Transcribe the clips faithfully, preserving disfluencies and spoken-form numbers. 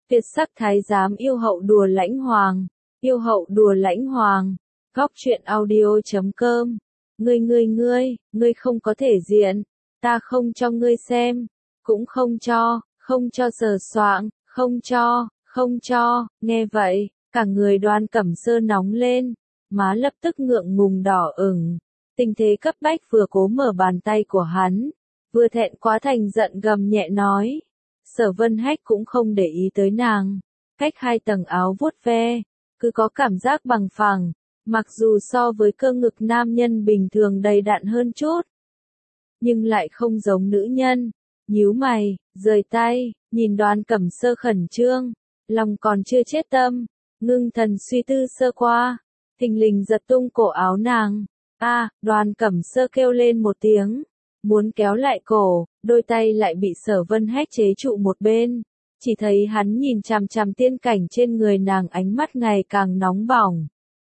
Tuyệt sắc thái giám yêu hậu đùa lãnh hoàng, yêu hậu đùa lãnh hoàng, góc truyện audio chấm com. Ngươi ngươi ngươi, ngươi không có thể diện, ta không cho ngươi xem, cũng không cho, không cho sờ soạng, không cho, không cho, nghe vậy, cả người Đoan Cẩm Sơ nóng lên, má lập tức ngượng ngùng đỏ ửng, tình thế cấp bách vừa cố mở bàn tay của hắn, vừa thẹn quá thành giận gầm nhẹ nói. Sở Vân Hách cũng không để ý tới nàng, cách hai tầng áo vuốt ve, cứ có cảm giác bằng phẳng, mặc dù so với cơ ngực nam nhân bình thường đầy đặn hơn chút, nhưng lại không giống nữ nhân. Nhíu mày, rời tay, nhìn Đoan Cẩm Sơ khẩn trương, lòng còn chưa chết tâm, ngưng thần suy tư sơ qua, thình lình giật tung cổ áo nàng. A, Đoan Cẩm Sơ kêu lên một tiếng, muốn kéo lại cổ, đôi tay lại bị Sở Vân Hách chế trụ một bên, chỉ thấy hắn nhìn chằm chằm tiên cảnh trên người nàng, ánh mắt ngày càng nóng bỏng.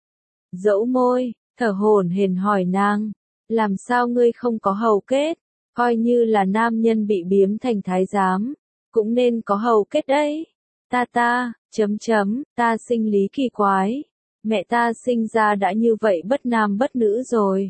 Dẫu môi, thở hổn hển hỏi nàng, làm sao ngươi không có hầu kết, coi như là nam nhân bị biếm thành thái giám, cũng nên có hầu kết đấy. Ta ta, chấm chấm, ta sinh lý kỳ quái, mẹ ta sinh ra đã như vậy bất nam bất nữ rồi.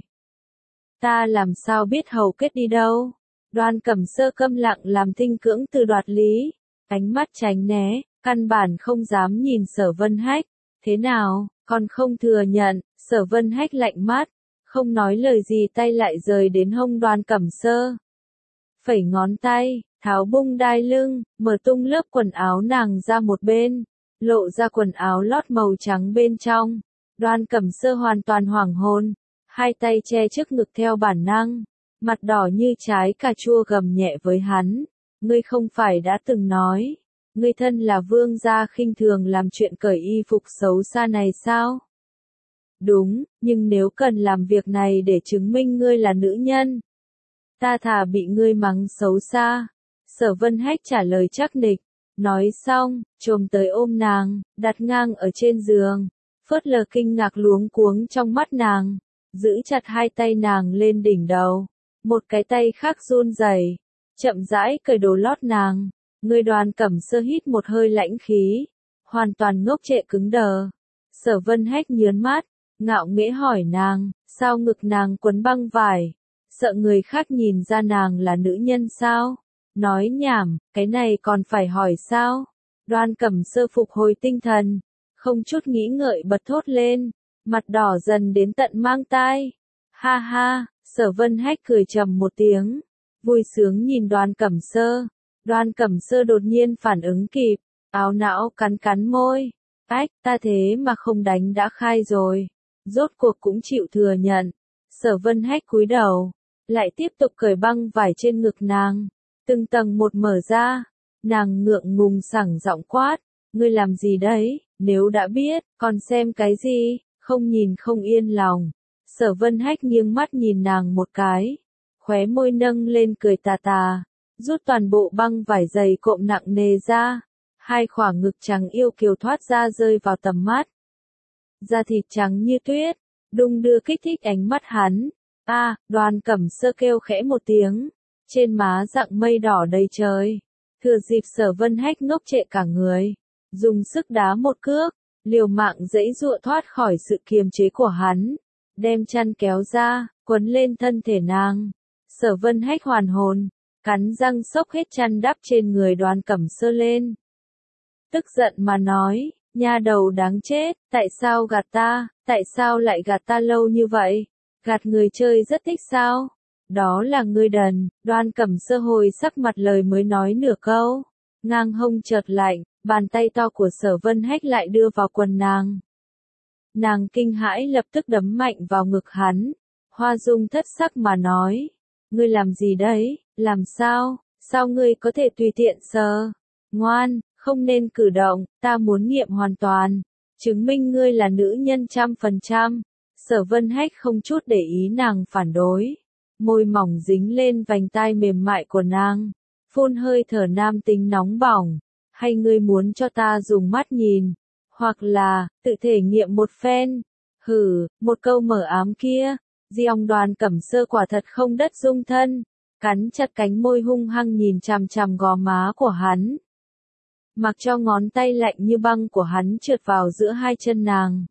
Ta làm sao biết hầu kết đi đâu? Đoan Cẩm Sơ câm lặng làm tinh cưỡng từ đoạt lý, ánh mắt tránh né, căn bản không dám nhìn Sở Vân Hách. Thế nào, còn không thừa nhận? Sở Vân Hách lạnh mắt, không nói lời gì, tay lại rời đến hông Đoan Cẩm Sơ. Phẩy ngón tay, tháo bung đai lưng, mở tung lớp quần áo nàng ra một bên, lộ ra quần áo lót màu trắng bên trong. Đoan Cẩm Sơ hoàn toàn hoảng hồn, hai tay che trước ngực theo bản năng, mặt đỏ như trái cà chua gầm nhẹ với hắn, ngươi không phải đã từng nói, ngươi thân là vương gia khinh thường làm chuyện cởi y phục xấu xa này sao? Đúng, nhưng nếu cần làm việc này để chứng minh ngươi là nữ nhân, ta thà bị ngươi mắng xấu xa. Sở Vân Hách trả lời chắc nịch, nói xong, chồm tới ôm nàng, đặt ngang ở trên giường, phớt lờ kinh ngạc luống cuống trong mắt nàng, giữ chặt hai tay nàng lên đỉnh đầu, một cái tay khác run rẩy, chậm rãi cởi đồ lót nàng. Người Đoan Cẩm Sơ hít một hơi lãnh khí, hoàn toàn ngốc trệ cứng đờ. Sở Vân Hách nhớn mắt, ngạo nghễ hỏi nàng, sao ngực nàng quấn băng vải, sợ người khác nhìn ra nàng là nữ nhân sao? Nói nhảm, cái này còn phải hỏi sao? Đoan Cẩm Sơ phục hồi tinh thần, không chút nghĩ ngợi bật thốt lên, mặt đỏ dần đến tận mang tai. Ha ha, Sở Vân Hách cười trầm một tiếng, vui sướng nhìn Đoan Cẩm Sơ. Đoan Cẩm Sơ đột nhiên phản ứng kịp, áo não cắn cắn môi. Ách, ta thế mà không đánh đã khai rồi. Rốt cuộc cũng chịu thừa nhận. Sở Vân Hách cúi đầu, lại tiếp tục cởi băng vải trên ngực nàng. Từng tầng một mở ra, nàng ngượng ngùng sảng giọng quát, ngươi làm gì đấy, nếu đã biết, còn xem cái gì, không nhìn không yên lòng. Sở Vân Hách nghiêng mắt nhìn nàng một cái, khóe môi nâng lên cười tà tà, rút toàn bộ băng vải dày cộm nặng nề ra, hai khoảng ngực trắng yêu kiều thoát ra rơi vào tầm mắt. Da thịt trắng như tuyết, đung đưa kích thích ánh mắt hắn. A, Đoan Cẩm Sơ kêu khẽ một tiếng, trên má rạng mây đỏ đầy trời. Thừa dịp Sở Vân Hách ngốc trệ cả người, dùng sức đá một cước, liều mạng giãy giụa thoát khỏi sự kiềm chế của hắn, đem chăn kéo ra, quấn lên thân thể nàng. Sở Vân Hách hoàn hồn, cắn răng xốc hết chăn đắp trên người Đoan Cẩm Sơ lên. Tức giận mà nói, nha đầu đáng chết, tại sao gạt ta, tại sao lại gạt ta lâu như vậy? Gạt người chơi rất thích sao? Đó là ngươi đần. Đoan Cẩm Sơ hồi sắc mặt lời mới nói nửa câu, ngang hông chợt lạnh, bàn tay to của Sở Vân Hách lại đưa vào quần nàng. Nàng kinh hãi lập tức đấm mạnh vào ngực hắn, hoa dung thất sắc mà nói, ngươi làm gì đấy, làm sao, sao ngươi có thể tùy tiện sờ? Ngoan, không nên cử động, ta muốn nghiệm hoàn toàn, chứng minh ngươi là nữ nhân trăm phần trăm. Sở Vân Hách không chút để ý nàng phản đối, môi mỏng dính lên vành tai mềm mại của nàng, phun hơi thở nam tính nóng bỏng, hay ngươi muốn cho ta dùng mắt nhìn, hoặc là, tự thể nghiệm một phen. Hừ, một câu mở ám kia, Diong Đoan Cẩm Sơ quả thật không đất dung thân, cắn chặt cánh môi hung hăng nhìn chằm chằm gò má của hắn. mặc cho ngón tay lạnh như băng của hắn trượt vào giữa hai chân nàng.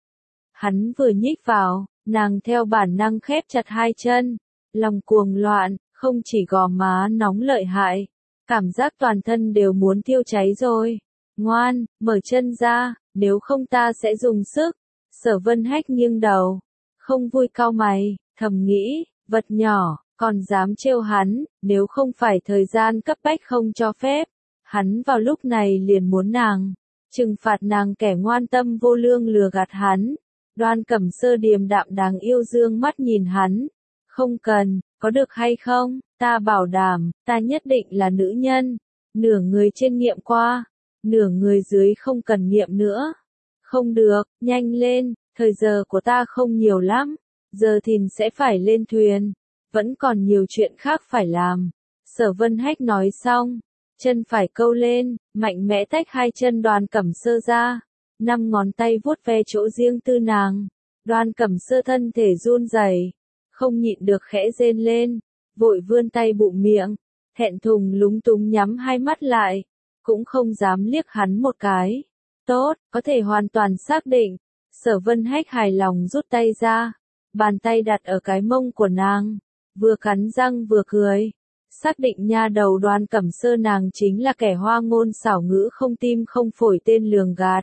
Hắn vừa nhích vào, nàng theo bản năng khép chặt hai chân, lòng cuồng loạn, không chỉ gò má nóng lợi hại, cảm giác toàn thân đều muốn thiêu cháy rồi. Ngoan, mở chân ra, nếu không ta sẽ dùng sức. Sở Vân Hách nghiêng đầu, không vui cau mày, thầm nghĩ, vật nhỏ, còn dám trêu hắn, nếu không phải thời gian cấp bách không cho phép. Hắn vào lúc này liền muốn nàng, trừng phạt nàng kẻ ngoan tâm vô lương lừa gạt hắn. Đoan Cẩm Sơ điềm đạm đáng yêu dương mắt nhìn hắn. Không cần, có được hay không, ta bảo đảm, ta nhất định là nữ nhân. Nửa người trên nghiệm qua, nửa người dưới không cần nghiệm nữa. Không được, nhanh lên, thời giờ của ta không nhiều lắm. Giờ thìn sẽ phải lên thuyền, vẫn còn nhiều chuyện khác phải làm. Sở Vân Hách nói xong, chân phải câu lên, mạnh mẽ tách hai chân Đoan Cẩm Sơ ra. Năm ngón tay vuốt ve chỗ riêng tư nàng. Đoan Cẩm Sơ thân thể run rẩy, không nhịn được khẽ rên lên, vội vươn tay bụng miệng, thẹn thùng lúng túng nhắm hai mắt lại, cũng không dám liếc hắn một cái. Tốt, có thể hoàn toàn xác định. Sở Vân Hách hài lòng rút tay ra, bàn tay đặt ở cái mông của nàng, vừa cắn răng vừa cười. Xác định nha đầu Đoan Cẩm Sơ nàng chính là kẻ hoa ngôn xảo ngữ không tim không phổi tên lường gạt.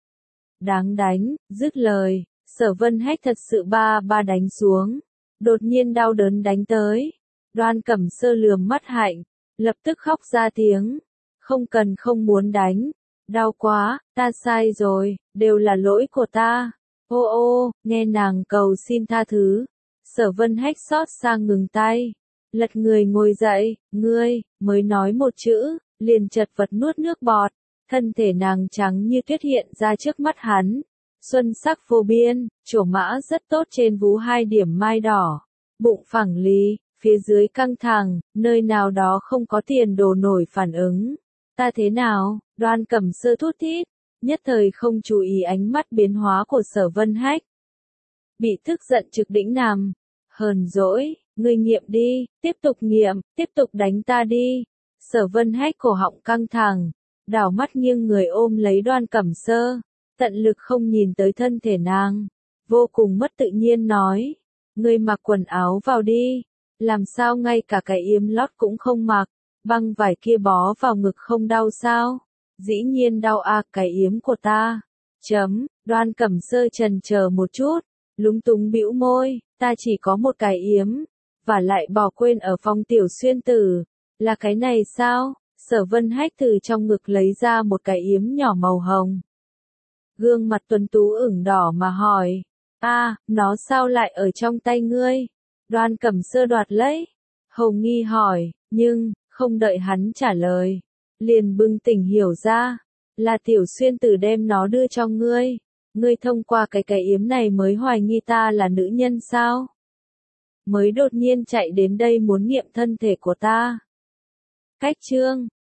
Đáng đánh, dứt lời, Sở Vân Hách thật sự ba ba đánh xuống. Đột nhiên đau đớn đánh tới. Đoan Cẩm Sơ lườm mắt hạnh, lập tức khóc ra tiếng. Không cần không muốn đánh. Đau quá, ta sai rồi, đều là lỗi của ta. Ô ô, nghe nàng cầu xin tha thứ. Sở Vân Hách xót xa ngừng tay. Lật người ngồi dậy, ngươi, mới nói một chữ, liền chật vật nuốt nước bọt. Thân thể nàng trắng như tuyết hiện ra trước mắt hắn. Xuân sắc vô biên, trổ mã rất tốt trên vú hai điểm mai đỏ. Bụng phẳng lì, phía dưới căng thẳng, nơi nào đó không có tiền đồ nổi phản ứng. Ta thế nào? Đoan Cẩm Sơ thút thít, nhất thời không chú ý ánh mắt biến hóa của Sở Vân Hách. Bị tức giận trực đĩnh nằm. Hờn dỗi, ngươi nghiệm đi, tiếp tục nghiệm, tiếp tục đánh ta đi. Sở Vân Hách cổ họng căng thẳng, đảo mắt nghiêng người ôm lấy Đoan Cẩm Sơ, tận lực không nhìn tới thân thể nàng, vô cùng mất tự nhiên nói, ngươi mặc quần áo vào đi, làm sao ngay cả cái yếm lót cũng không mặc, băng vải kia bó vào ngực không đau sao? Dĩ nhiên đau à, cái yếm của ta. Chấm, Đoan Cẩm Sơ trần chờ một chút, lúng túng bĩu môi, ta chỉ có một cái yếm, và lại bỏ quên ở phòng tiểu xuyên tử, là cái này sao? Sở Vân Hách từ trong ngực lấy ra một cái yếm nhỏ màu hồng. Gương mặt tuấn tú ửng đỏ mà hỏi, a, nó sao lại ở trong tay ngươi? Đoan Cẩm Sơ đoạt lấy, hầu nghi hỏi, nhưng, không đợi hắn trả lời, liền bừng tỉnh hiểu ra, là tiểu xuyên tử đem nó đưa cho ngươi. Ngươi thông qua cái cái yếm này mới hoài nghi ta là nữ nhân sao? Mới đột nhiên chạy đến đây muốn nghiệm thân thể của ta. Cách chương